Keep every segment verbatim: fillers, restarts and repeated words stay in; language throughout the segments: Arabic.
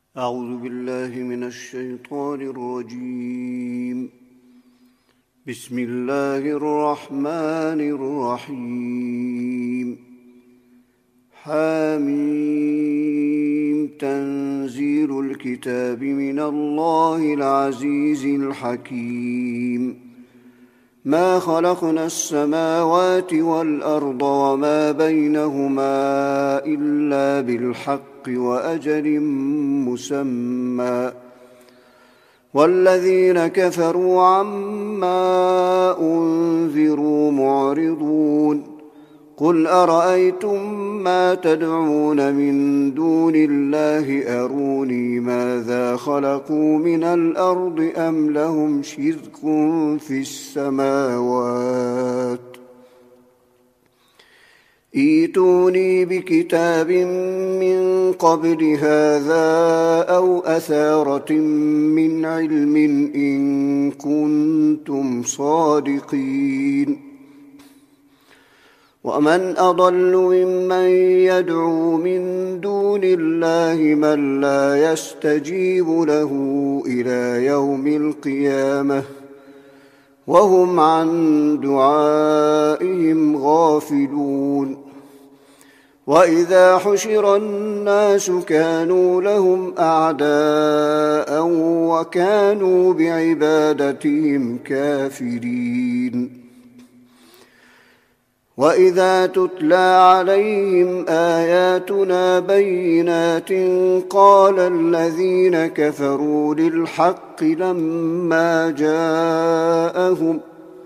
أعوذ بالله من الشيطان الرجيم. بسم الله الرحمن الرحيم. حميم. تنزيل الكتاب من الله العزيز الحكيم. ما خلقنا السماوات والأرض وما بينهما إلا بالحق وأجل مسمى، والذين كفروا عما أنذروا معرضون. قل أرأيتم ما تدعون من دون الله أروني ماذا خلقوا من الأرض أم لهم شرك في السماوات؟ ائتوني بكتاب من قبل هذا أو أثارة من علم إن كنتم صادقين. ومن أضل ممن يدعو من دون الله من لا يستجيب له إلى يوم القيامة وهم عن دعائهم غافلون. وإذا حشر الناس كانوا لهم أعداء وكانوا بعبادتهم كافرين. وإذا تتلى عليهم آياتنا بينات قال الذين كفروا للحق لما جاءهم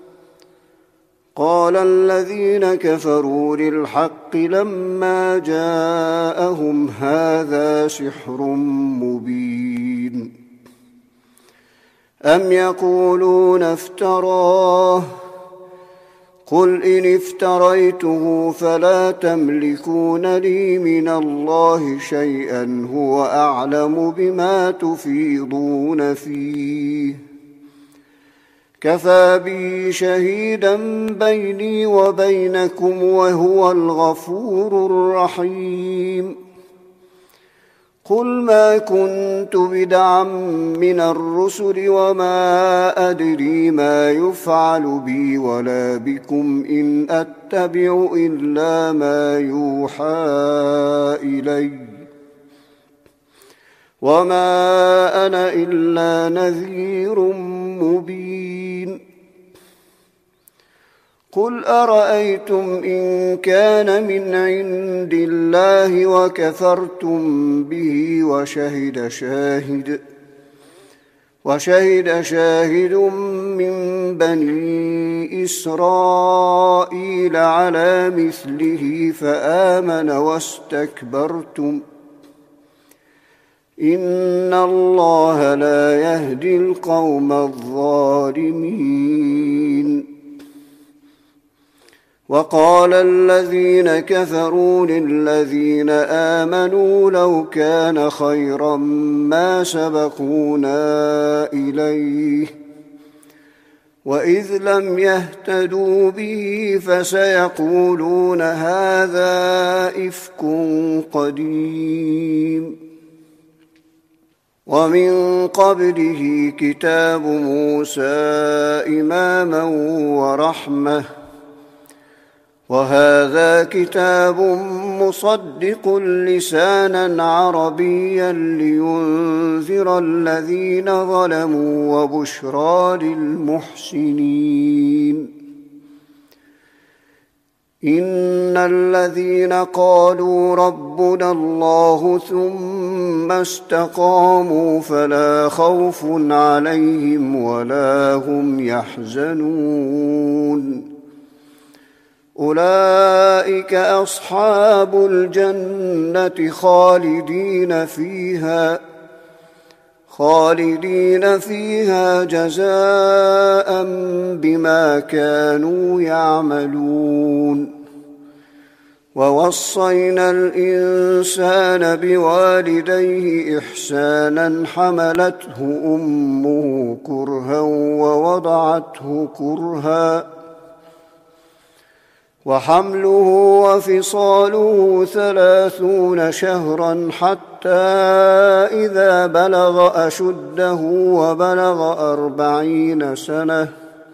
قال الذين كفروا للحق لما جاءهم هذا سحر مبين. أم يقولون افتراه؟ قل إن افتريته فلا تملكون لي من الله شيئا هو أعلم بما تفيضون فيه. كفى بي شهيدا بيني وبينكم وهو الغفور الرحيم. قل ما كنت بدعا من الرسل وما أدري ما يفعل بي ولا بكم إن أتبع إلا ما يوحى إلي وما أنا إلا نذير مبين. قل أرأيتم إن كان من عند الله وكفرتم به وشهد شاهد وشهد شاهد من بني إسرائيل على مثله فآمن واستكبرتم إن الله لا يهدي القوم الظالمين. وقال الذين كفروا للذين آمنوا لو كان خيرا ما سبقونا إليه وإذ لم يهتدوا به فسيقولون هذا إفك قديم. ومن قبله كتاب موسى إماما ورحمة وهذا كتاب مصدق لسانا عربيا لينذر الذين ظلموا وبشرى للمحسنين. إن الذين قالوا ربنا الله ثم استقاموا فلا خوف عليهم ولا هم يحزنون. أولئك أصحاب الجنة خالدين فيها خالدين فيها جزاء بما كانوا يعملون. ووصينا الإنسان بوالديه إحسانا حملته أمه كرها ووضعته كرها وحمله وفصاله ثلاثون شهرا حتى إذا بلغ أشده وبلغ أربعين سنة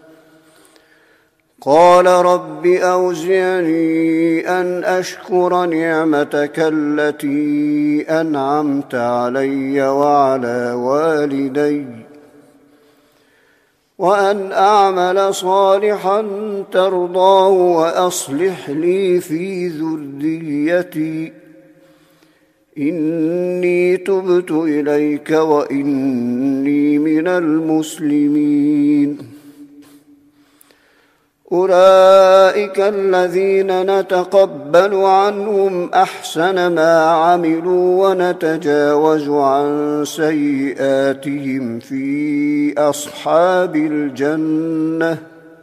قال رب أوزعني أن أشكر نعمتك التي أنعمت علي وعلى والدي وأن أعمل صالحا ترضاه وأصلح لي في ذريتي إني تبت إليك وإني من المسلمين. أولئك الذين نتقبل عنهم أحسن ما عملوا ونتجاوز عن سيئاتهم في أصحاب الجنة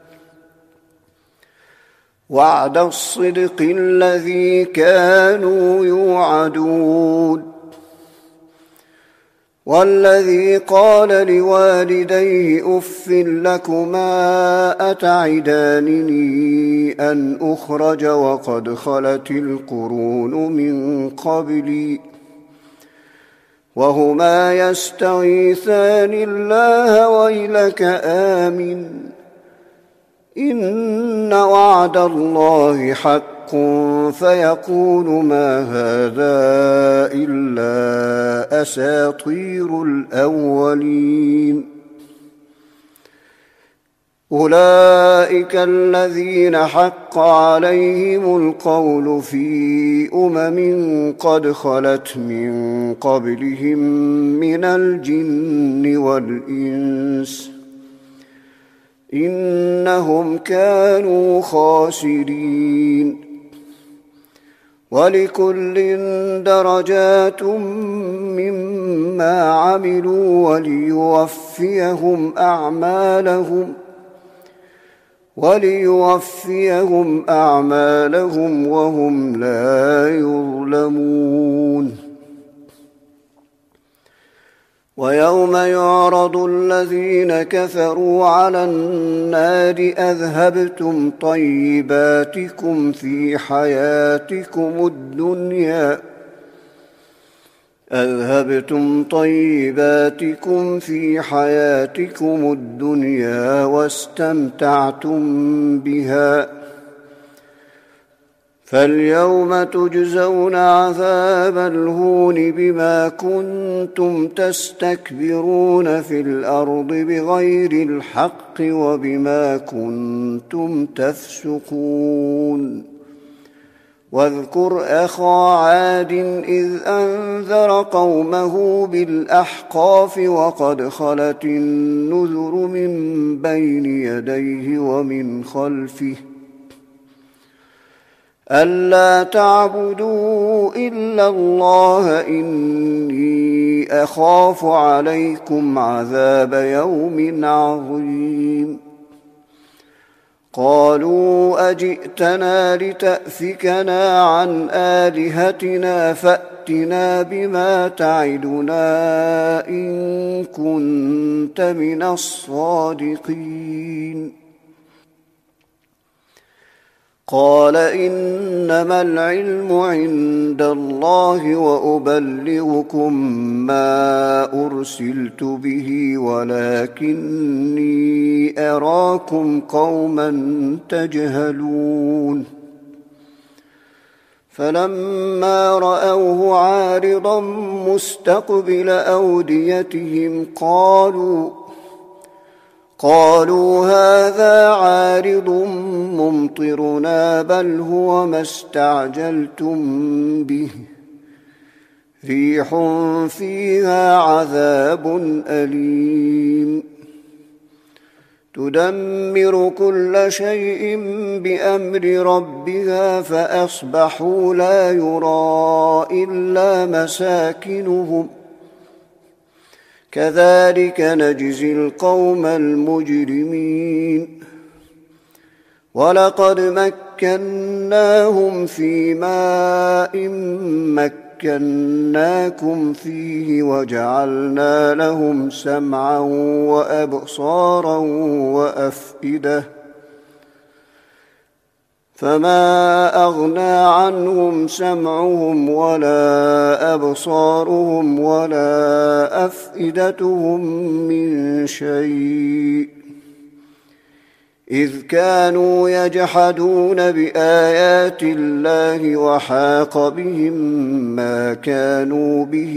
وعد الصدق الذي كانوا يوعدون. والذي قال لوالديه أف لكما أتعدانني أن أخرج وقد خلت القرون من قبلي وهما يستغيثان الله ويلك آمن إن وعد الله حق فيقول ما هذا إلا أساطير الأولين. أولئك الذين حق عليهم القول في أمم قد خلت من قبلهم من الجن والإنس إنهم كانوا خاسرين. ولكل درجات مما عملوا وليوفيهم أعمالهم وليوفيهم أعمالهم وهم لا يظلمون. ويوم يعرض الذين كفروا على النار أذهبتم طيباتكم في حياتكم الدنيا أذهبتم طيباتكم في حياتكم الدنيا واستمتعتم بها فاليوم تجزون عذاب الهون بما كنتم تستكبرون في الأرض بغير الحق وبما كنتم تفسقون. واذكر أخا عاد إذ أنذر قومه بالأحقاف وقد خلت النذر من بين يديه ومن خلفه ألا تعبدوا إلا الله إني أخاف عليكم عذاب يوم عظيم. قالوا أجئتنا لتأفكنا عن آلهتنا فأتنا بما تعدنا إن كنت من الصادقين. قال إنما العلم عند الله وأبلغكم ما أرسلت به ولكني أراكم قوما تجهلون. فلما رأوه عارضا مستقبل أوديتهم قالوا قالوا هذا عارض ممطرنا بل هو ما استعجلتم به ريح فيها عذاب أليم تدمر كل شيء بأمر ربها فأصبحوا لا يرى إلا مساكنهم كذلك نجزي القوم المجرمين. ولقد مكناهم في ماء مكناكم فيه وجعلنا لهم سمعا وأبصارا وأفئدة فما أغنى عنهم سمعهم ولا أبصارهم ولا أفئدتهم من شيء إذ كانوا يجحدون بآيات الله وحاق بهم ما كانوا به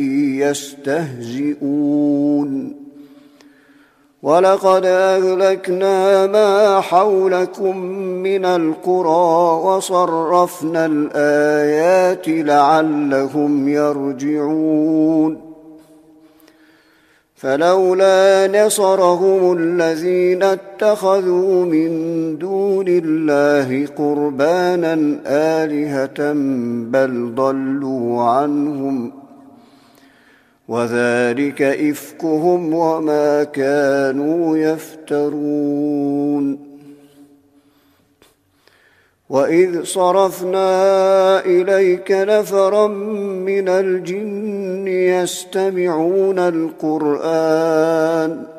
يستهزئون ولقد أهلكنا ما حولكم من القرى وصرفنا الآيات لعلهم يرجعون فلولا نصرهم الذين اتخذوا من دون الله قربانا آلهة بل ضلوا عنهم وذلك إفكهم وما كانوا يفترون وإذ صرفنا إليك نفرا من الجن يستمعون القرآن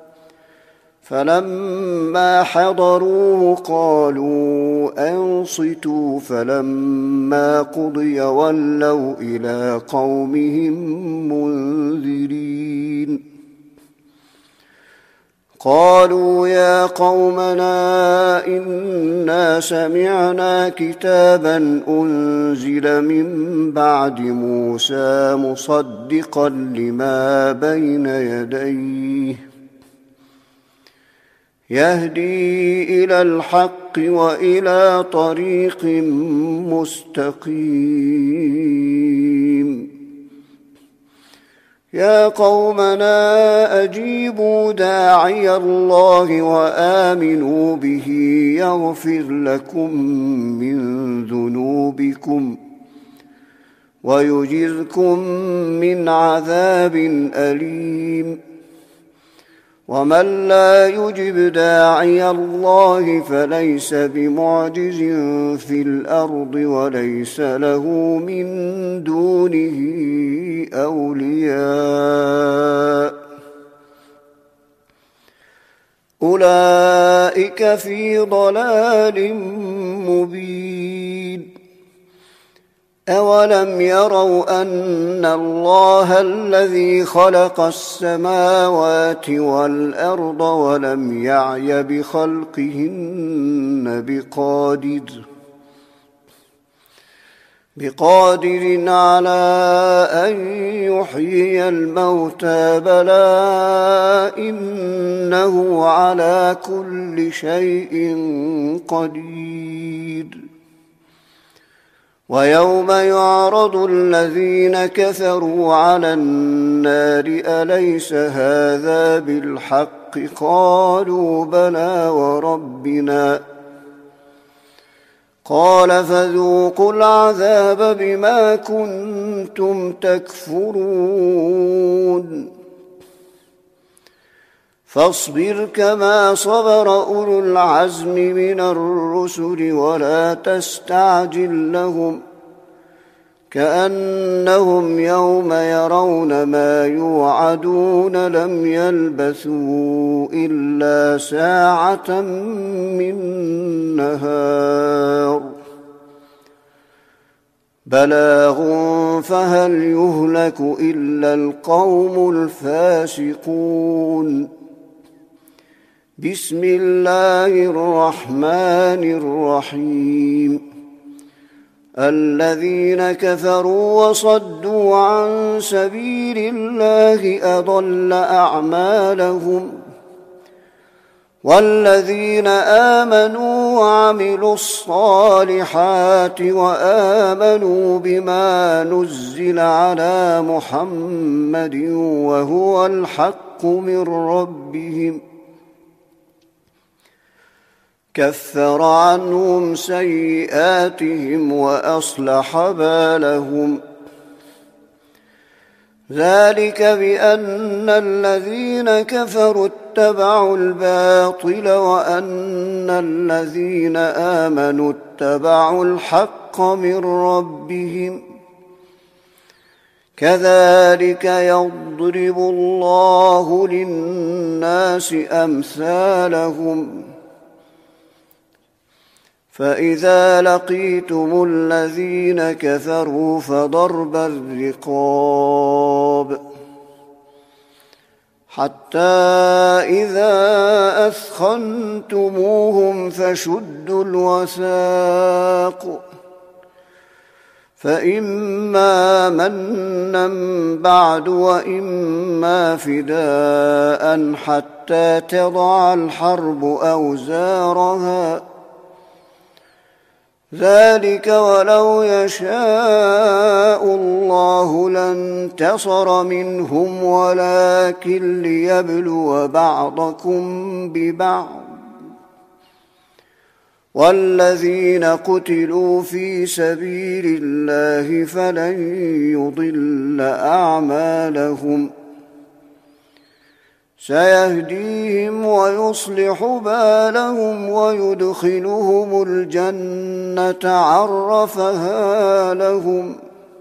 فلما حضروه قالوا أنصتوا فلما قضي ولوا إلى قومهم منذرين قالوا يا قومنا إنا سمعنا كتابا أنزل من بعد موسى مصدقا لما بين يديه يهدي إلى الحق وإلى طريق مستقيم يا قومنا أجيبوا داعي الله وآمنوا به يغفر لكم من ذنوبكم ويجركم من عذاب أليم ومن لا يجب داعي الله فليس بمعجز في الأرض وليس له من دونه أولياء أولئك في ضلال مبين أولم يروا أن الله الذي خلق السماوات والأرض ولم يعي بخلقهن بقادر بقادر على أن يحيي الموتى بلى إنه على كل شيء قدير ويوم يعرض الذين كفروا على النار أليس هذا بالحق قالوا بلى وربنا قال فذوقوا العذاب بما كنتم تكفرون فاصبر كما صبر أولو العزم من الرسل ولا تستعجل لهم كأنهم يوم يرون ما يوعدون لم يلبثوا إلا ساعة من نهار بلاغ فهل يهلك إلا القوم الفاسقون بسم الله الرحمن الرحيم الذين كفروا وصدوا عن سبيل الله أضل أعمالهم والذين آمنوا وعملوا الصالحات وآمنوا بما نزل على محمد وهو الحق من ربهم كفر عنهم سيئاتهم وأصلح بالهم ذلك بأن الذين كفروا اتبعوا الباطل وأن الذين آمنوا اتبعوا الحق من ربهم كذلك يضرب الله للناس أمثالهم فإذا لقيتم الذين كفروا فضرب الرقاب حتى إذا أثخنتموهم فشدوا الوثاق فإما منا بعد وإما فداء حتى تضع الحرب أوزارها ذلك ولو يشاء الله لانتصر منهم ولكن ليبلو بعضكم ببعض والذين قتلوا في سبيل الله فلن يضل أعمالهم سيهديهم ويصلح بالهم ويدخلهم الجنة عرفها لهم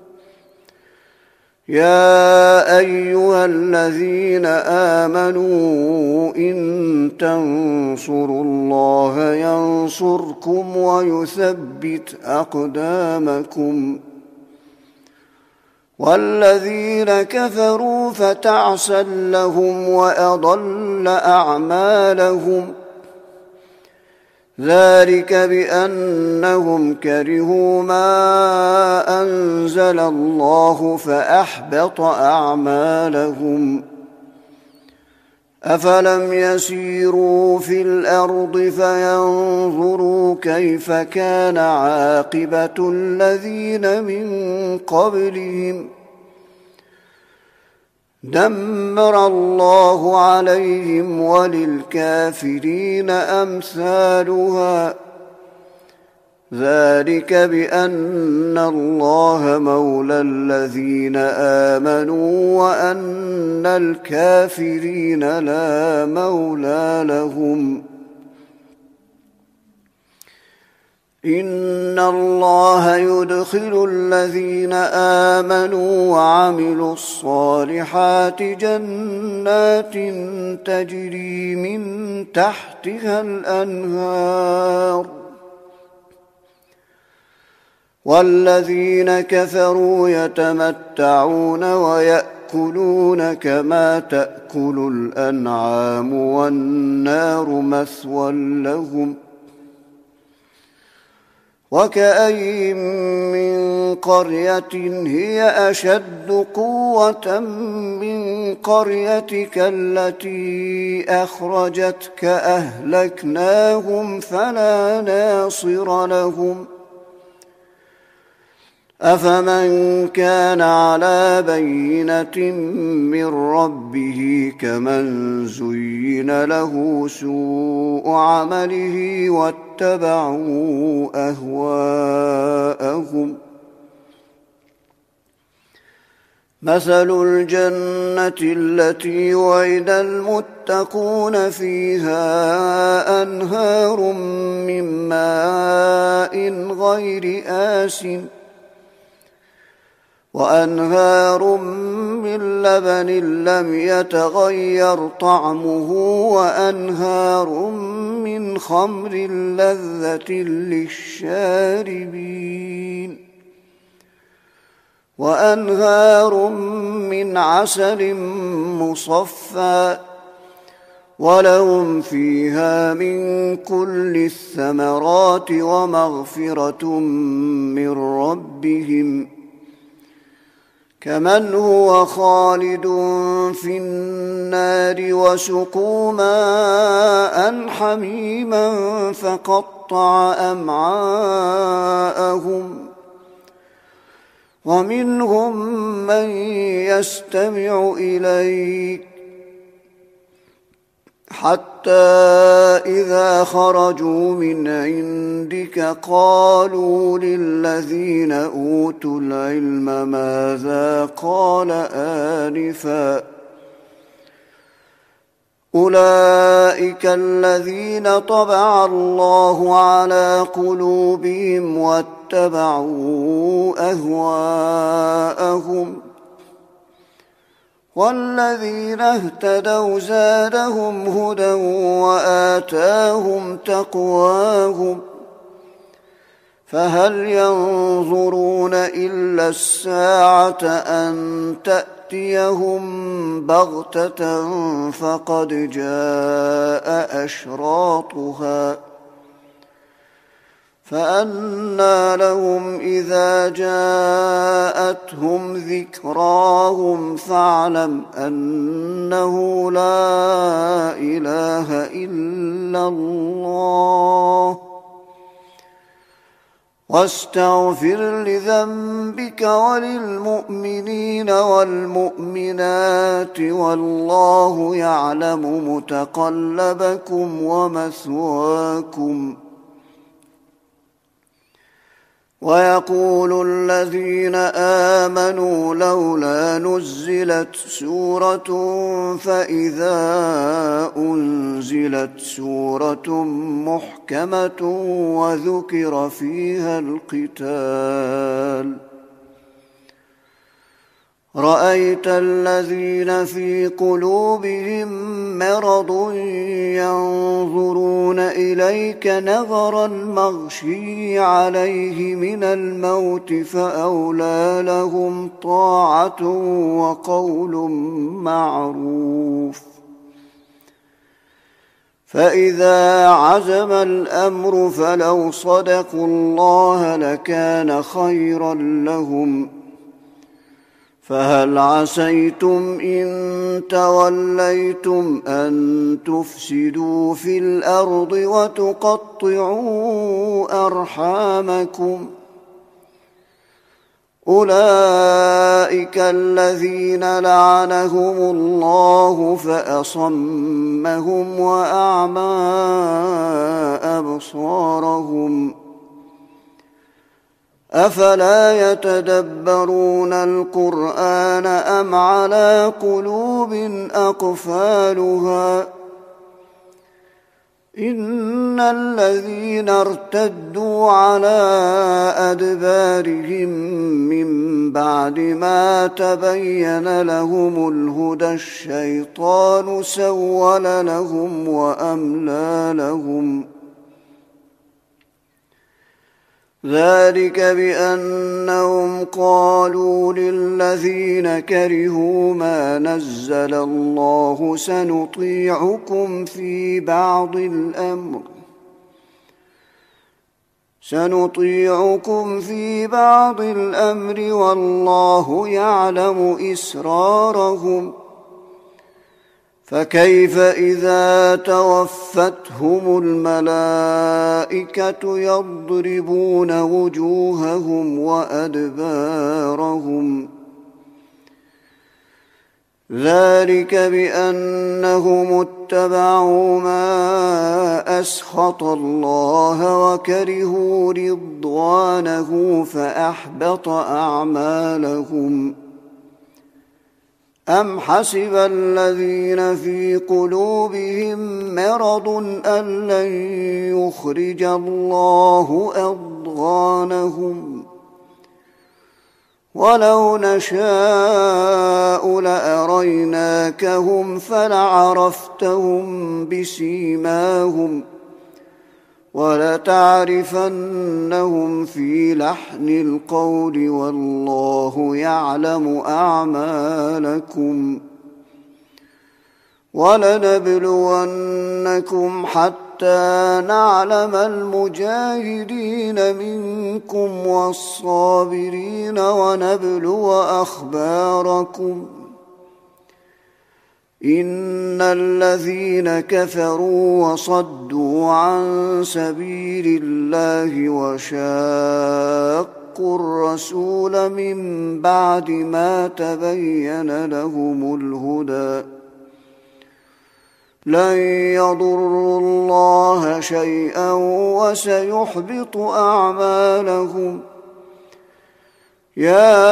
يا أيها الذين آمنوا إن تنصروا الله ينصركم ويثبت أقدامكم والذين كفروا فتعسا لهم وأضل أعمالهم ذلك بأنهم كرهوا ما أنزل الله فأحبط أعمالهم أفلم يسيروا في الأرض فينظروا كيف كان عاقبة الذين من قبلهم دمر الله عليهم وللكافرين أمثالها ذلك بأن الله مولى الذين آمنوا وأن الكافرين لا مولى لهم إن الله يدخل الذين آمنوا وعملوا الصالحات جنات تجري من تحتها الأنهار والذين كفروا يتمتعون ويأكلون كما تأكل الأنعام والنار مثوى لهم وكأين من قرية هي أشد قوة من قريتك التي أخرجتك أهلكناهم فلا ناصر لهم أفمن كان على بينة من ربه كمن زين له سوء عمله واتبعوا أهواءهم مثل الجنة التي وعد المتقون فيها أنهار من ماء غير آسن وأنهار من لبن لم يتغير طعمه وأنهار من خمر لذة للشاربين وأنهار من عسل مصفى ولهم فيها من كل الثمرات ومغفرة من ربهم كمن هو خالد في النار وسقوا ماء حميما فقطع أمعاءهم ومنهم من يستمع إليك حتى إذا خرجوا من عندك قالوا للذين أوتوا العلم ماذا قال آنفا أولئك الذين طبع الله على قلوبهم واتبعوا أهواءهم والذين اهتدوا زادهم هدى وآتاهم تقواهم فهل ينظرون إلا الساعة أن تأتيهم بغتة فقد جاء أشراطها فأنى لهم إذا جاءتهم ذكراهم فاعلم أنه لا إله إلا الله واستغفر لذنبك وللمؤمنين والمؤمنات والله يعلم متقلبكم ومثواكم. ويقول الذين آمنوا لولا نزلت سورة فإذا أنزلت سورة محكمة وذكر فيها القتال رأيت الذين في قلوبهم مرض ينظرون إليك نظر المغشي عليه من الموت فأولى لهم طاعة وقول معروف. فإذا عزم الأمر فلو صدقوا الله لكان خيرا لهم. فهل عسيتم إن توليتم أن تفسدوا في الأرض وتقطعوا أرحامكم أولئك الذين لعنهم الله فأصمهم وأعمى أبصارهم أفلا يتدبرون القرآن أم على قلوب أقفالها إن الذين ارتدوا على أدبارهم من بعد ما تبين لهم الهدى الشيطان سول لهم وأملى لهم ذلك بأنهم قالوا للذين كرهوا ما نزل الله سنطيعكم في بعض الأمر سنطيعكم في بعض الأمر والله يعلم إسرارهم فكيف إذا توفتهم الملائكة يضربون وجوههم وأدبارهم ذلك بأنهم اتبعوا ما أسخط الله وكرهوا رضوانه فأحبط أعمالهم أم حسب الذين في قلوبهم مرض أن لن يخرج الله أضغانهم ولو نشاء لأريناكهم فلعرفتهم بسيماهم ولتعرفنهم في لحن القول والله يعلم أعمالكم ولنبلونكم حتى نعلم المجاهدين منكم والصابرين ونبلو أخباركم إن الذين كفروا وصدوا عن سبيل الله وشاقوا الرسول من بعد ما تبين لهم الهدى لن يضروا الله شيئا وسيحبط أعمالهم يا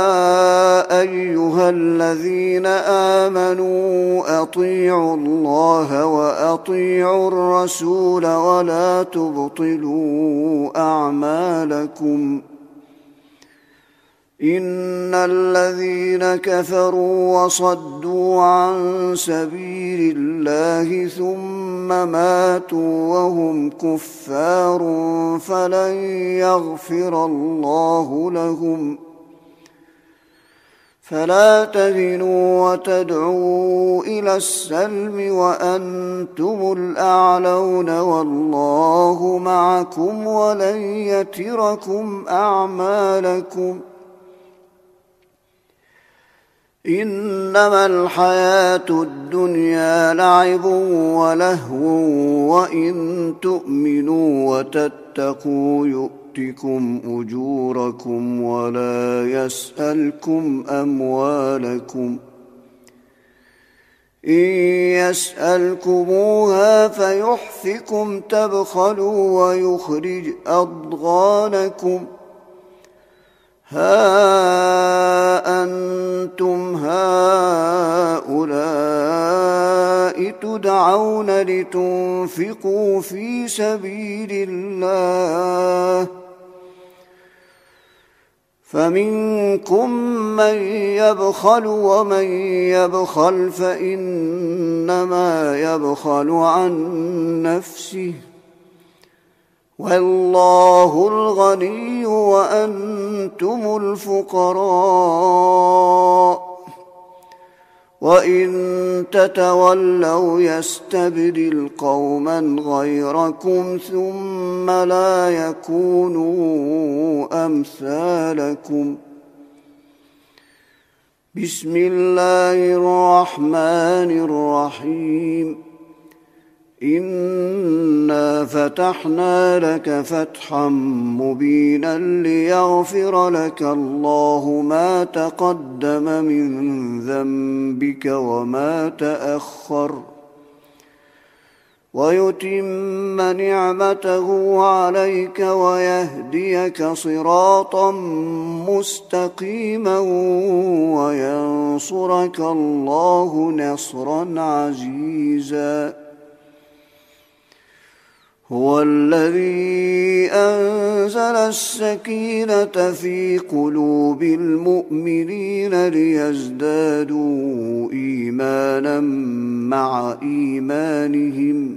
أيها الذين آمنوا أطيعوا الله وأطيعوا الرسول ولا تبطلوا أعمالكم إن الذين كفروا وصدوا عن سبيل الله ثم ماتوا وهم كفار فلن يغفر الله لهم فلا تهنوا وتدعوا إلى السلم وأنتم الأعلون والله معكم ولن يتركم أعمالكم إنما الحياة الدنيا لعب ولهو وإن تؤمنوا وتتقوا يؤتكم أجوركم ولا يسألكم أموالكم إن يسألكموها فيحفكم تبخلوا ويخرج أضغانكم ها أنتم هؤلاء تدعون لتنفقوا في سبيل الله فمنكم من يبخل ومن يبخل فإنما يبخل عن نفسه والله الغني وأنتم الفقراء وإن تتولوا يستبدل قوما غيركم ثم لا يكونوا أمثالكم بسم الله الرحمن الرحيم إنا فتحنا لك فتحا مبينا ليغفر لك الله ما تقدم من ذنبك وما تأخر ويتم نعمته عليك ويهديك صراطا مستقيما وينصرك الله نصرا عزيزا هو الذي أنزل السكينة في قلوب المؤمنين ليزدادوا إيمانا مع إيمانهم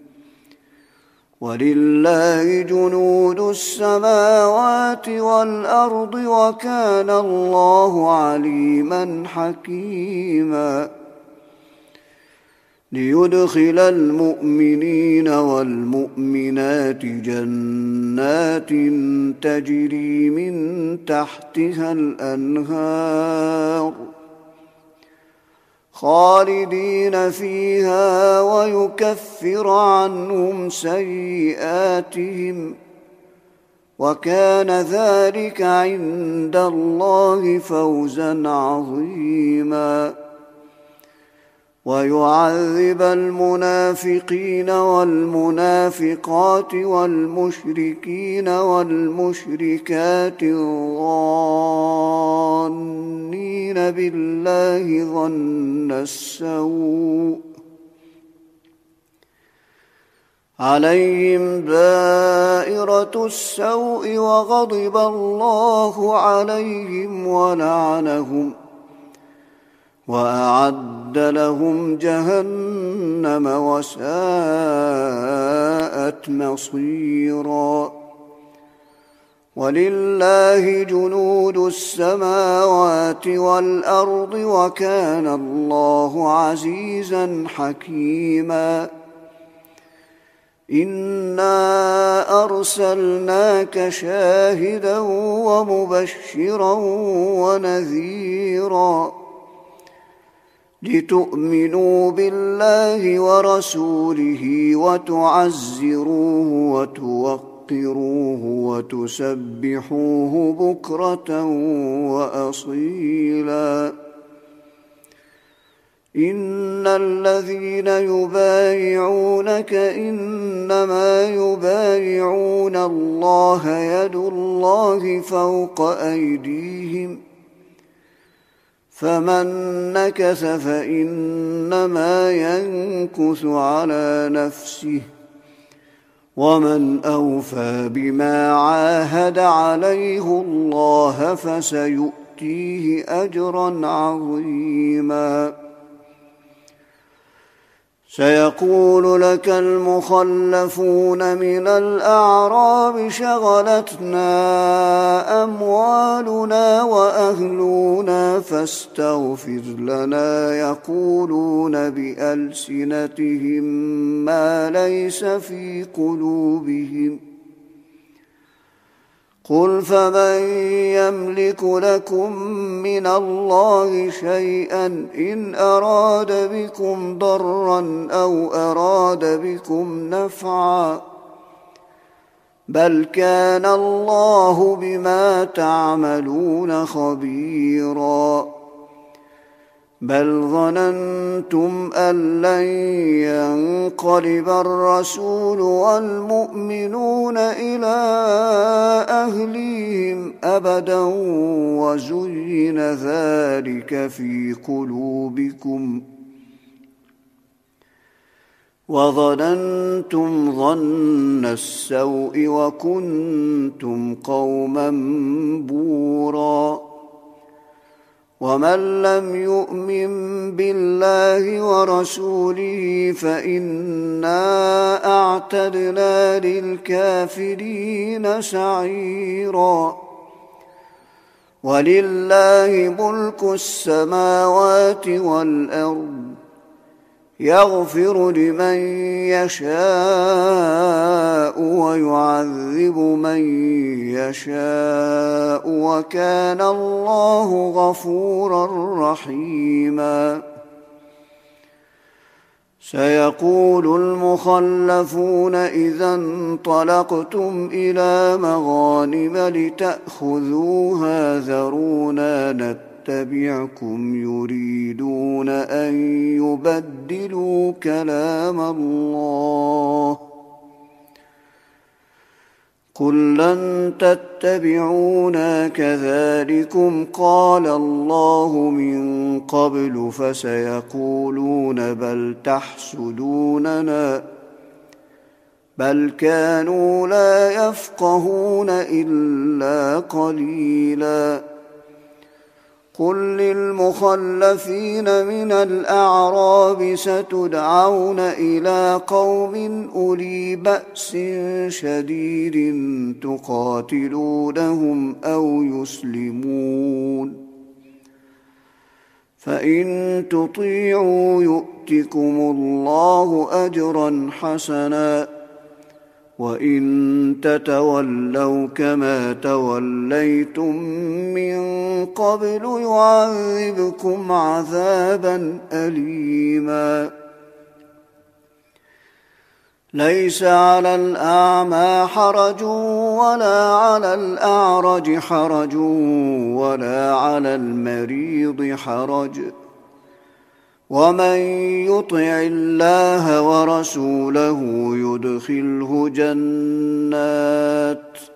ولله جنود السماوات والأرض وكان الله عليما حكيما ليدخل المؤمنين والمؤمنات جنات تجري من تحتها الأنهار خالدين فيها ويكفر عنهم سيئاتهم وكان ذلك عند الله فوزا عظيما ويعذب المنافقين والمنافقات والمشركين والمشركات الظانين بالله ظن السوء عليهم دائرة السوء وغضب الله عليهم ولعنهم وأعد لهم جهنم وساءت مصيرا ولله جنود السماوات والأرض وكان الله عزيزا حكيما إنا أرسلناك شاهدا ومبشرا ونذيرا لتؤمنوا بالله ورسوله وتعزروه وتوقروه وتسبحوه بكرة وأصيلا إن الذين يبايعونك إنما يبايعون الله يد الله فوق أيديهم فمن نكث فإنما ينكث على نفسه ومن أوفى بما عاهد عليه الله فسيؤتيه أجرا عظيما. سيقول لك المخلفون من الأعراب شغلتنا أموالنا وأهلنا فاستغفر لنا يقولون بألسنتهم ما ليس في قلوبهم قل فمن يملك لكم من الله شيئا إن أراد بكم ضرا أو أراد بكم نفعا بل كان الله بما تعملون خبيرا بل ظننتم أن لن ينقلب الرسول والمؤمنون إلى أهليهم أبدا وزين ذلك في قلوبكم وظننتم ظن السوء وكنتم قوما بورا ومن لم يؤمن بالله ورسوله فإنا أعتدنا للكافرين سعيرا ولله ملك السماوات والأرض يغفر لمن يشاء ويعذب من يشاء وكان الله غفورا رحيما. سيقول المخلفون إذا انطلقتم إلى مغانم لتأخذوها ذرونا نتبعكم يريدون أن يبدلوا كلام الله قل لن تتبعونا كذلكم قال الله من قبل فسيقولون بل تحسدوننا بل كانوا لا يفقهون إلا قليلا. قل للمخلفين من الأعراب ستدعون إلى قوم أولي بأس شديد تقاتلونهم أو يسلمون فإن تطيعوا يؤتكم الله أجرا حسنا وإن تتولوا كما توليتم من قبل يعذبكم عذابا أليما. ليس على الأعمى حرج ولا على الأعرج حرج ولا على المريض حرج ومن يطع الله ورسوله يدخله جنات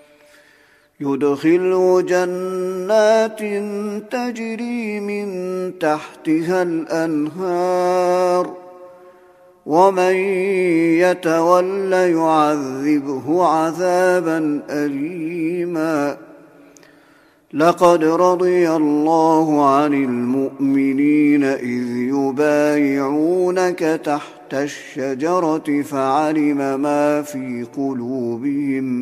يدخله جنات تجري من تحتها الأنهار ومن يتول يعذبه عذابا أليما. لقد رضي الله عن المؤمنين إذ يبايعونك تحت الشجرة فعلم ما في قلوبهم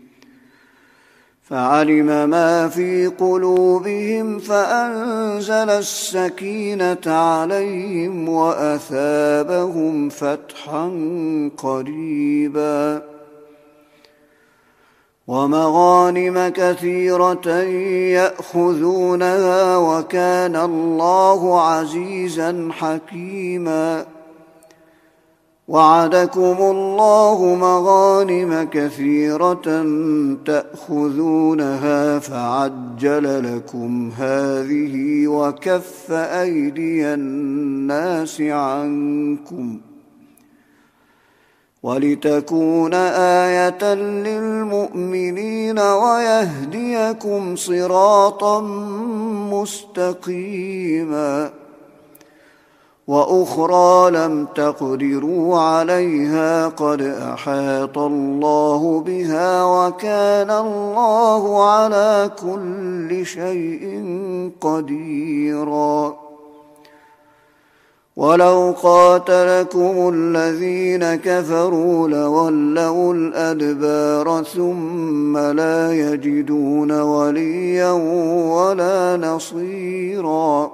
فعلم ما في قلوبهم فأنزل السكينة عليهم وأثابهم فتحا قريبا ومغانم كثيرة يأخذونها وكان الله عزيزا حكيما. وعدكم الله مغانم كثيرة تأخذونها فعجل لكم هذه وكف أيدي الناس عنكم ولتكون آية للمؤمنين ويهديكم صراطا مستقيما. وأخرى لم تقدروا عليها قد أحاط الله بها وكان الله على كل شيء قديرا. ولو قاتلكم الذين كفروا لولوا الأدبار ثم لا يجدون وليا ولا نصيرا.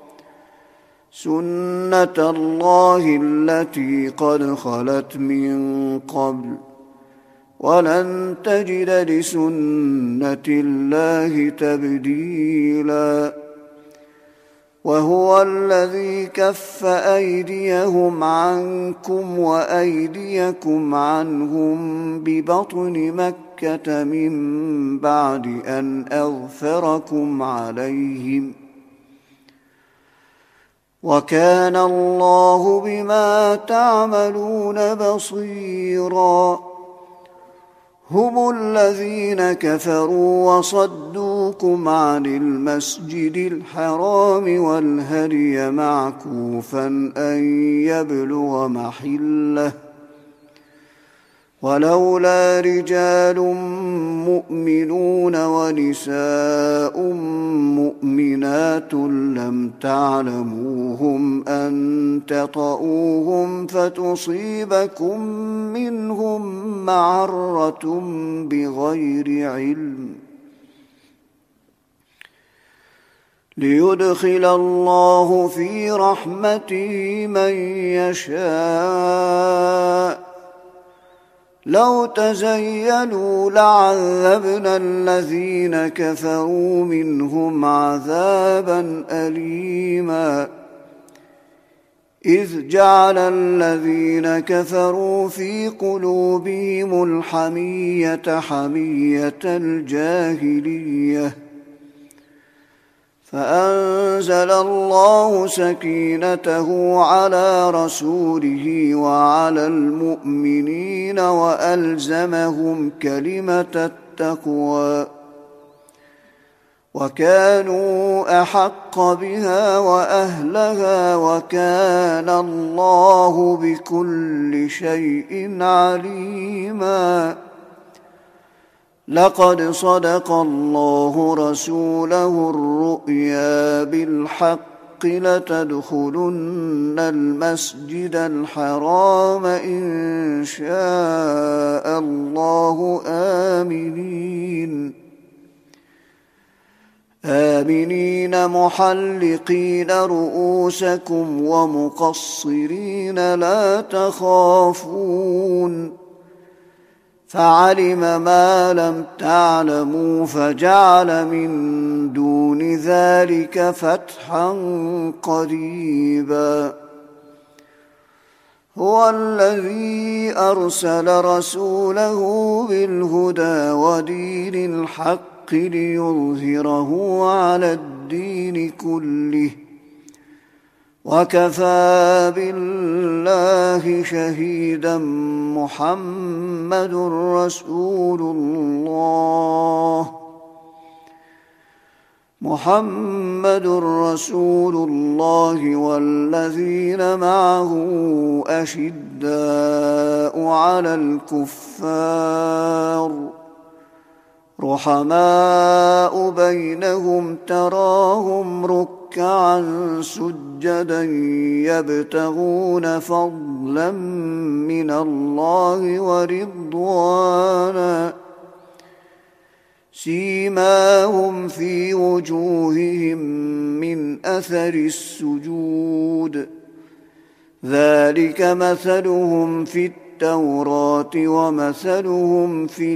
سنة الله التي قد خلت من قبل ولن تجد لسنة الله تبديلا. وهو الذي كف أيديهم عنكم وأيديكم عنهم ببطن مكة من بعد أن أغفركم عليهم وكان الله بما تعملون بصيرا. هم الذين كفروا وصدوكم عن المسجد الحرام والهدي معكوفا أن يبلغ محله ولولا رجال مؤمنون ونساء مؤمنات لم تعلموهم أن تطؤوهم فتصيبكم منهم معرة بغير علم ليدخل الله في رحمته من يشاء. لو تزيلوا لعذبنا الذين كفروا منهم عذابا أليما. إذ جعل الذين كفروا في قلوبهم الحمية حمية الجاهلية فأنزل الله سكينته على رسوله وعلى المؤمنين وألزمهم كلمة التقوى وكانوا أحق بها وأهلها وكان الله بكل شيء عليما. لقد صدق الله رسوله الرؤيا بالحق لتدخلن المسجد الحرام إن شاء الله آمنين آمنين محلقين رؤوسكم ومقصرين لا تخافون فعلم ما لم تعلموا فجعل من دون ذلك فتحا قريبا. هو الذي أرسل رسوله بالهدى ودين الحق ليظهره على الدين كله وكفى بالله شهيدا. محمد رسول الله محمد رسول الله والذين معه أشداء على الكفار رحماء بينهم تراهم ركعا سجدا يبتغون فضلا من الله ورضوانا سيماهم في وجوههم من أثر السجود ذلك مثلهم في التوراة ومثلهم في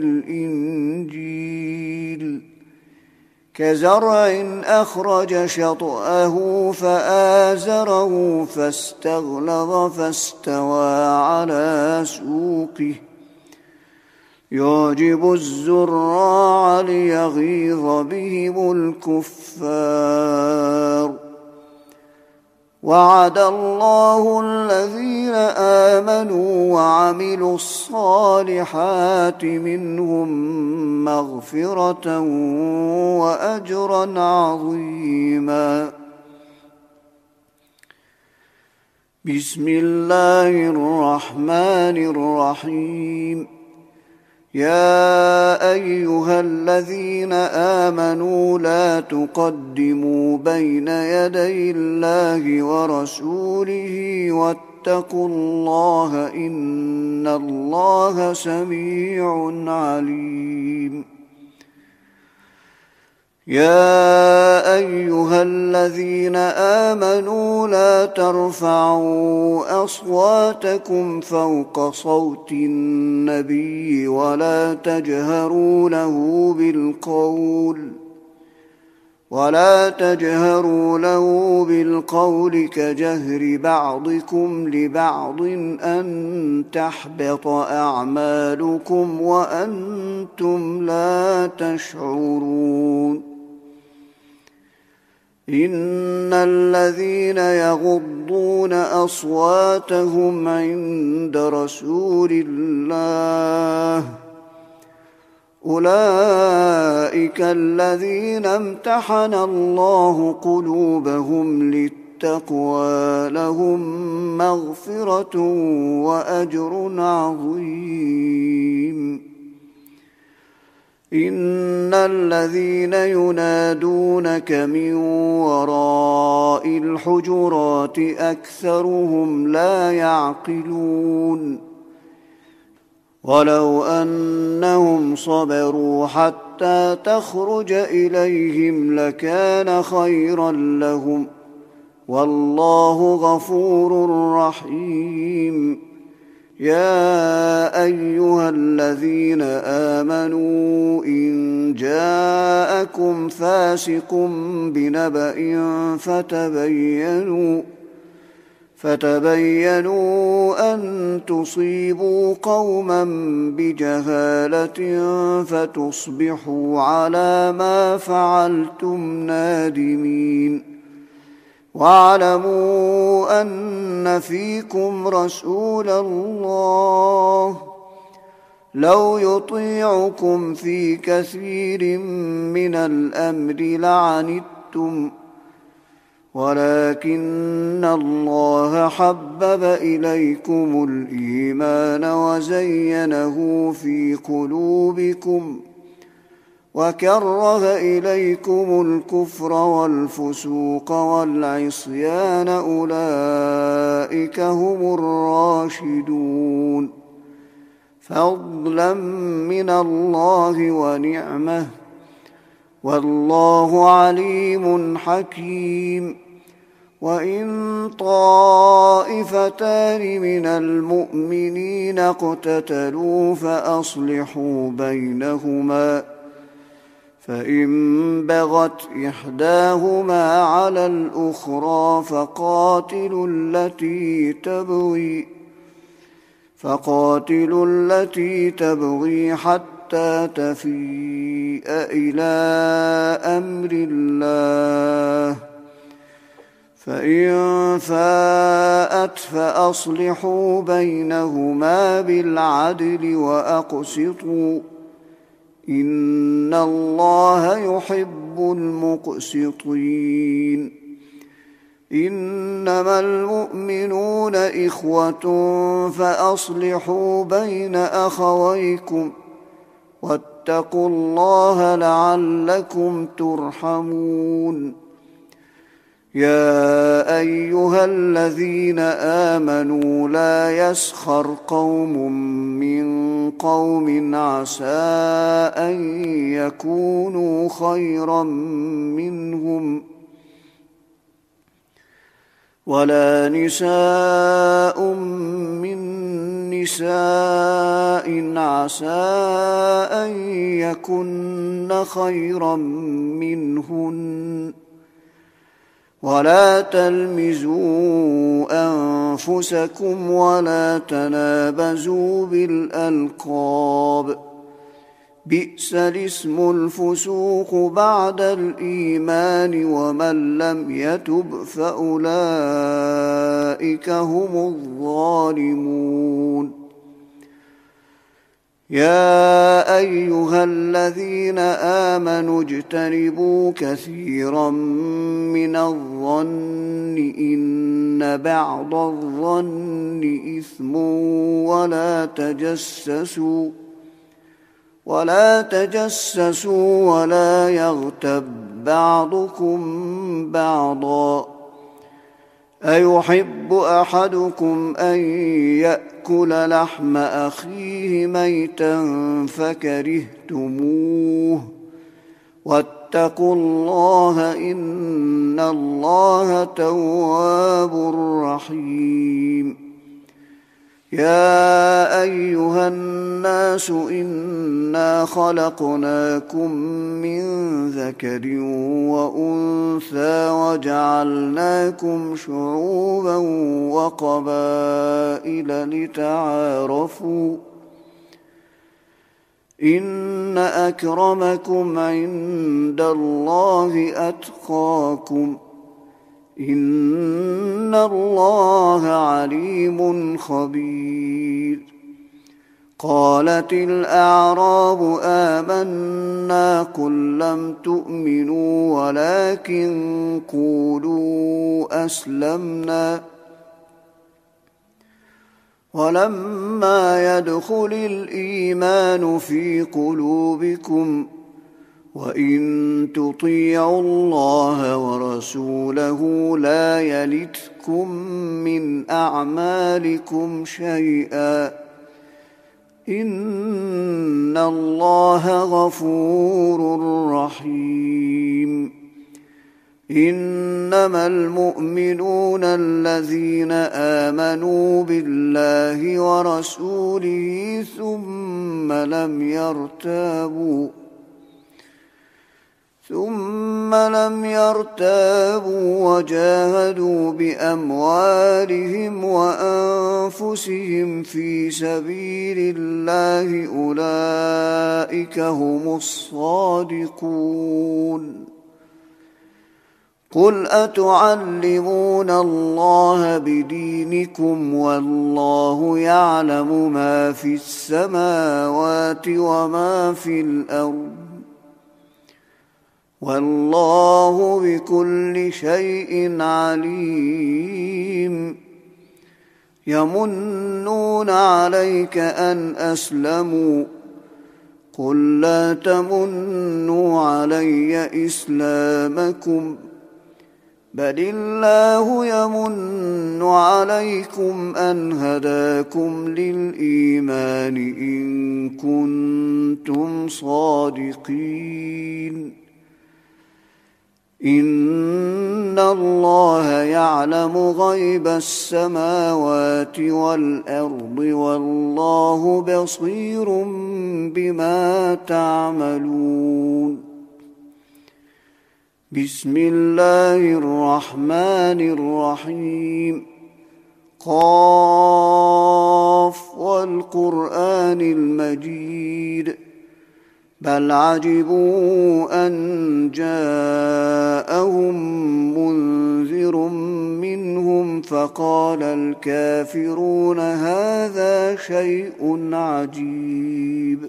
الإنجيل كزرع أخرج شطأه فآزره فاستغلظ فاستوى على سوقه يعجب الزراع ليغيظ بهم الكفار وعد الله الذين آمنوا وعملوا الصالحات منهم مغفرة وأجرا عظيما. بسم الله الرحمن الرحيم يا أيها الذين آمنوا لا تقدموا بين يدي الله ورسوله واتقوا الله إن الله سميع عليم يا أيها الذين آمنوا لا ترفعوا أصواتكم فوق صوت النبي ولا تجهروا له بالقول ولا تجهروا له بالقول كجهر بعضكم لبعض أن تحبط أعمالكم وأنتم لا تشعرون إن الذين يغضون أصواتهم عند رسول الله أولئك الذين امتحن الله قلوبهم للتقوى لهم مغفرة وأجر عظيم إن الذين ينادونك من وراء الحجرات أكثرهم لا يعقلون ولو أنهم صبروا حتى تخرج إليهم لكان خيرا لهم والله غفور رحيم يا أيها الذين آمنوا إن جاءكم فاسق بنبأ فتبينوا فتبينوا أن تصيبوا قوما بجهالة فتصبحوا على ما فعلتم نادمين واعلموا أن فيكم رسول الله لو يطيعكم في كثير من الأمر لعنتم ولكن الله حبب إليكم الإيمان وزينه في قلوبكم وكره إليكم الكفر والفسوق والعصيان أولئك هم الراشدون فضلا من الله ونعمه والله عليم حكيم وإن طائفتان من المؤمنين اقتتلوا فأصلحوا بينهما فإن بغت إحداهما على الأخرى فقاتلوا التي تبغي فقاتلوا التي تبغي حتى تفيء إلى أمر الله فإن فاءت فأصلحوا بينهما بالعدل وأقسطوا إن الله يحب المقسطين إنما المؤمنون إخوة فأصلحوا بين أخويكم واتقوا الله لعلكم ترحمون يا أيها الذين آمنوا لا يسخر قوم من قوم عسى أن يكونوا خيرا منهم ولا نساء من نساء عسى أن يكن خيرا منهن ولا تلمزوا أنفسكم ولا تنابزوا بالألقاب بئس الاسم الفسوق بعد الإيمان ومن لم يتب فأولئك هم الظالمون يا أيها الذين آمنوا اجتنبوا كثيرا من الظن إن بعض الظن إثم ولا تجسسوا ولا تجسسوا ولا يغتب بعضكم بعضا أيحب أحدكم أن يأكل لحم أخيه ميتا فكرهتموه واتقوا الله إن الله تواب رحيم يا أيها الناس إنا خلقناكم من ذكر وأنثى وجعلناكم شعوبا وقبائل لتعارفوا إن أكرمكم عند الله أتقاكم إن الله عليم خبير قالت الأعراب آمنا قل لم تؤمنوا ولكن قولوا أسلمنا ولما يدخل الإيمان في قلوبكم وإن تطيعوا الله ورسوله لا يلتكم من أعمالكم شيئا إن الله غفور رحيم إنما المؤمنون الذين آمنوا بالله ورسوله ثم لم يرتابوا ثم لم يرتابوا وجاهدوا بأموالهم وأنفسهم في سبيل الله أولئك هم الصادقون قل أتعلمون الله بدينكم والله يعلم ما في السماوات وما في الأرض والله بكل شيء عليم يمنون عليك أن أسلموا قل لا تمنوا علي إسلامكم بل الله يمن عليكم أن هداكم للإيمان إن كنتم صادقين إن الله يعلم غيب السماوات والأرض والله بصير بما تعملون بسم الله الرحمن الرحيم قاف والقرآن المجيد بل عجبوا أن جاءهم منذر منهم فقال الكافرون هذا شيء عجيب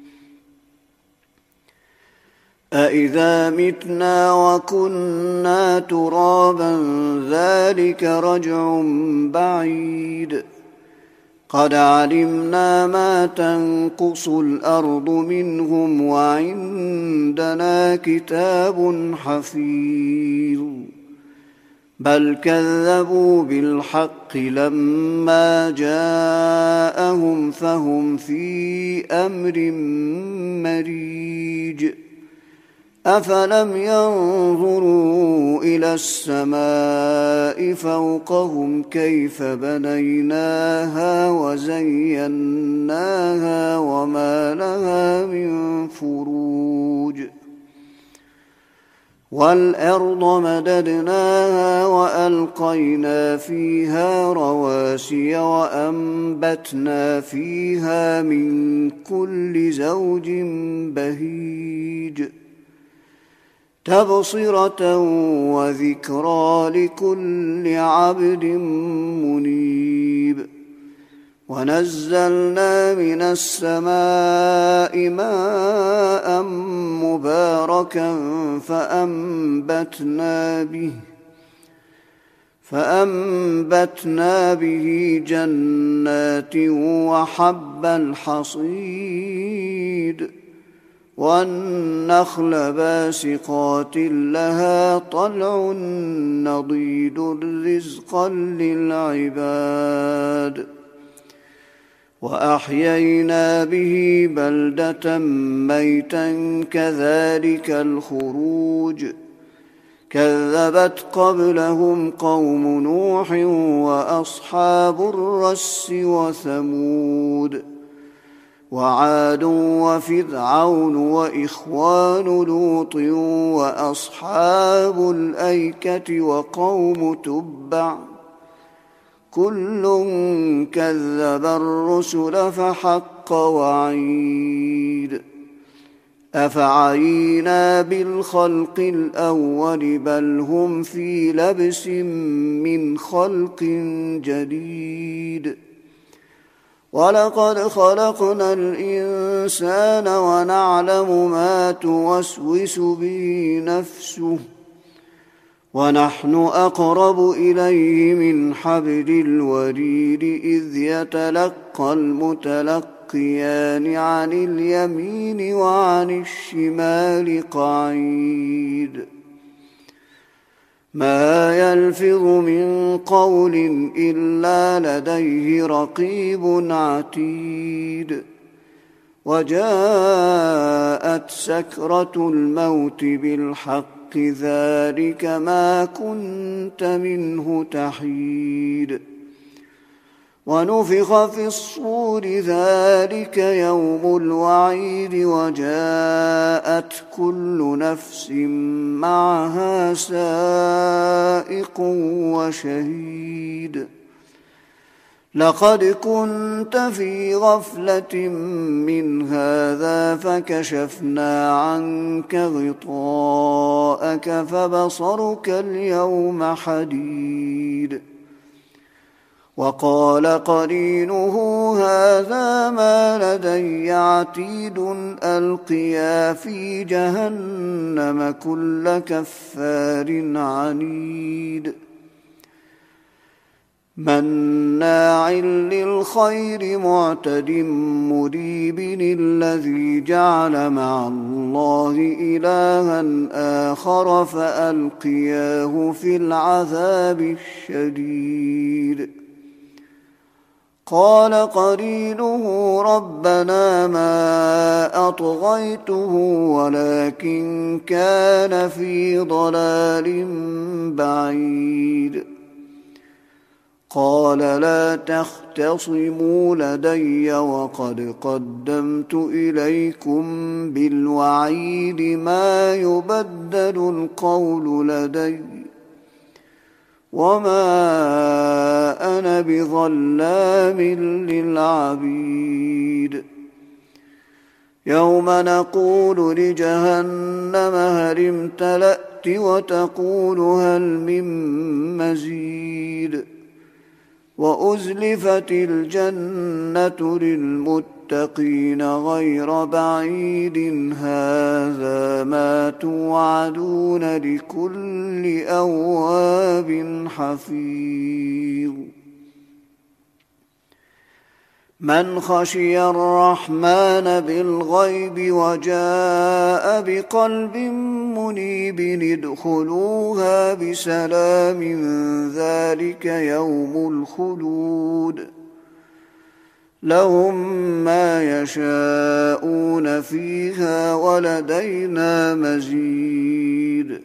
أإذا متنا وكنا ترابا ذلك رجع بعيد قد علمنا ما تنقص الأرض منهم وعندنا كتاب حفيظ بل كذبوا بالحق لما جاءهم فهم في أمر مريج أفلم ينظروا إلى السماء فوقهم كيف بنيناها وزيناها وما لها من فروج والأرض مددناها وألقينا فيها رواسي وأنبتنا فيها من كل زوج بهيج تبصرة وذكرى لكل عبد منيب ونزلنا من السماء ماء مباركا فأنبتنا به فأنبتنا به جنات وحب الحصيد والنخل باسقات لها طلع نضيد رزقا للعباد وأحيينا به بلدة ميتا كذلك الخروج كذبت قبلهم قوم نوح وأصحاب الرس وثمود وعاد وفرعون وإخوان لوط وأصحاب الأيكة وقوم تبع كل كذب الرسل فحق وعيد أفعينا بالخلق الأول بل هم في لبس من خلق جديد ولقد خلقنا الإنسان ونعلم ما توسوس به نفسه ونحن أقرب إليه من حبل الوريد إذ يتلقى المتلقيان عن اليمين وعن الشمال قعيد ما يلفظ من قول إلا لديه رقيب عتيد وجاءت سكرة الموت بالحق ذلك ما كنت منه تحيد ونفخ في الصور ذلك يوم الوعيد وجاءت كل نفس معها سائق وشهيد لقد كنت في غفلة من هذا فكشفنا عنك غطاءك فبصرك اليوم حديد وقال قرينه هذا ما لدي عتيد ألقيا في جهنم كل كفار عنيد مناع للخير معتد مريب الذي جعل مع الله إلها آخر فألقياه في العذاب الشديد قال قرينه ربنا ما أطغيته ولكن كان في ضلال بعيد قال لا تختصموا لدي وقد قدمت إليكم بالوعيد ما يبدل القول لدي وما أنا بظلام للعبيد يوم نقول لجهنم هل امتلأت وتقول هل من مزيد وأزلفت الجنة للمتقين غير بعيد هذا ما توعدون لكل أواب حفيظ من خشي الرحمن بالغيب وجاء بقلب منيب ادخلوها بسلام ذلك يوم الخلود لهم ما يشاءون فيها ولدينا مزيد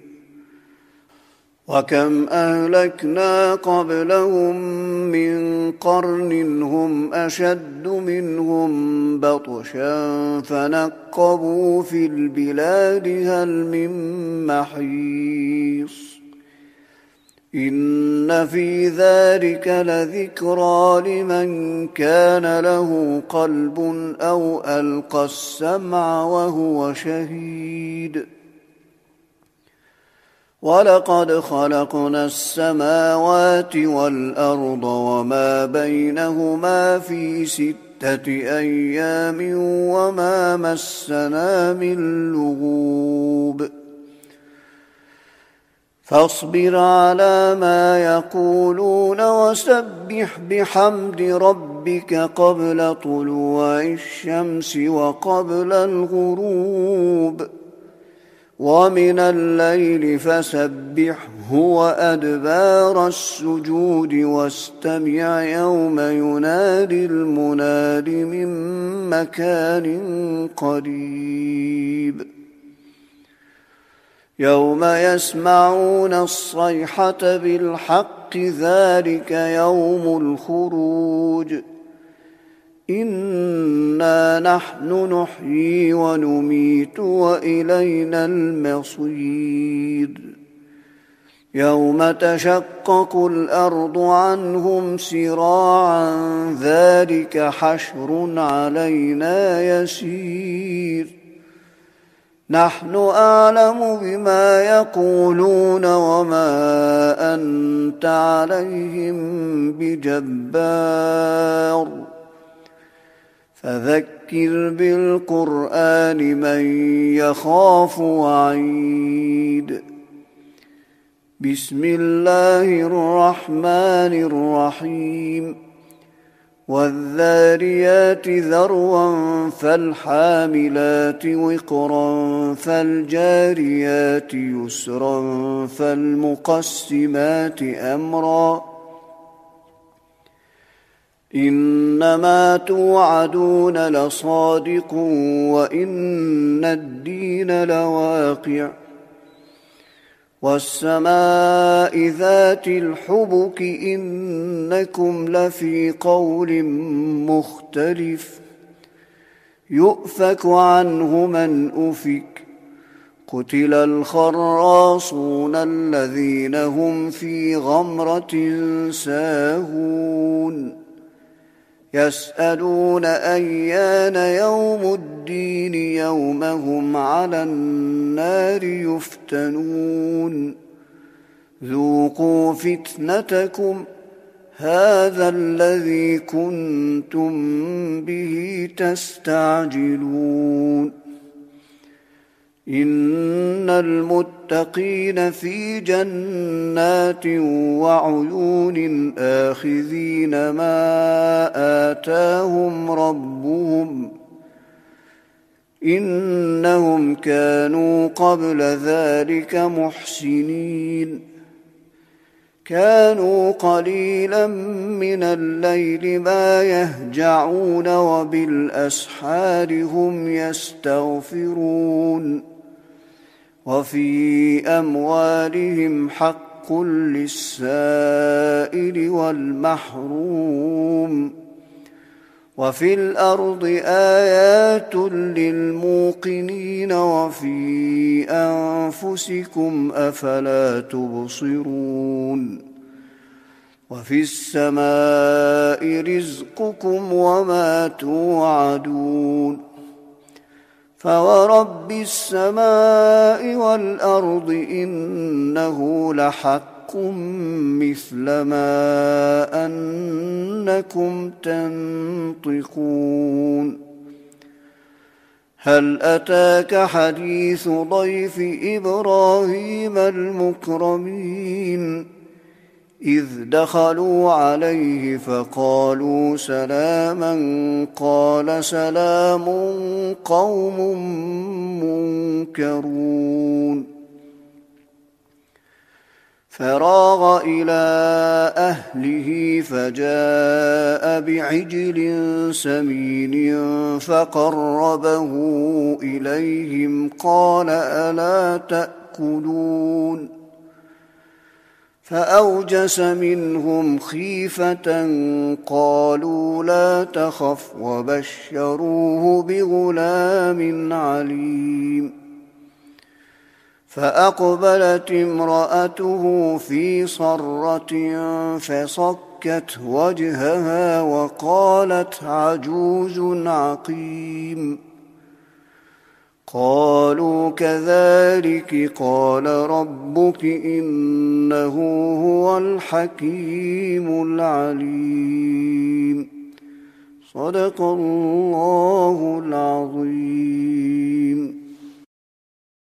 وكم أهلكنا قبلهم من قرن هم أشد منهم بطشا فنقبوا في البلاد هل من محيص إن في ذلك لذكرى لمن كان له قلب أو ألقى السمع وهو شهيد ولقد خلقنا السماوات والأرض وما بينهما في ستة أيام وما مسنا من لغوب فاصبر على ما يقولون وسبح بحمد ربك قبل طلوع الشمس وقبل الغروب ومن الليل فسبحه وأدبار السجود واستمع يوم ينادي المناد من مكان قريب يوم يسمعون الصيحة بالحق ذلك يوم الخروج إنا نحن نحيي ونميت وإلينا المصير يوم تشقق الأرض عنهم سراعا ذلك حشر علينا يسير نحن أعلم بما يقولون وما أنت عليهم بجبار فذكر بالقرآن من يخاف وعيد بسم الله الرحمن الرحيم والذاريات ذروا فالحاملات وقرا فالجاريات يسرا فالمقسمات أمرا إنما توعدون لصادق وإن الدين لواقع والسماء ذات الحبك إنكم لفي قول مختلف يؤفك عنه من أفك قتل الخراصون الذين هم في غمرة ساهون يسألون أيان يوم الدين يوم هم على النار يفتنون ذوقوا فتنتكم هذا الذي كنتم به تستعجلون إن المتقين في جنات وعيون آخذين ما آتاهم ربهم إنهم كانوا قبل ذلك محسنين كانوا قليلا من الليل ما يهجعون وبالأسحار هم يستغفرون وفي أموالهم حق للسائل والمحروم وفي الأرض آيات للموقنين وفي أنفسكم أفلا تبصرون وفي السماء رزقكم وما توعدون فورب السماء والأرض إنه لحق مثل ما أنكم تنطقون هل أتاك حديث ضيف إبراهيم المكرمين إذ دخلوا عليه فقالوا سلاما قال سلام قوم منكرون فراغ إلى أهله فجاء بعجل سمين فقربه إليهم قال ألا تأكلون فأوجس منهم خيفة قالوا لا تخف وبشروه بغلام عليم فأقبلت امرأته في صرة فصكت وجهها وقالت عجوز عقيم قالوا كذلك قال ربك إنه هو الحكيم العليم. صدق الله العظيم.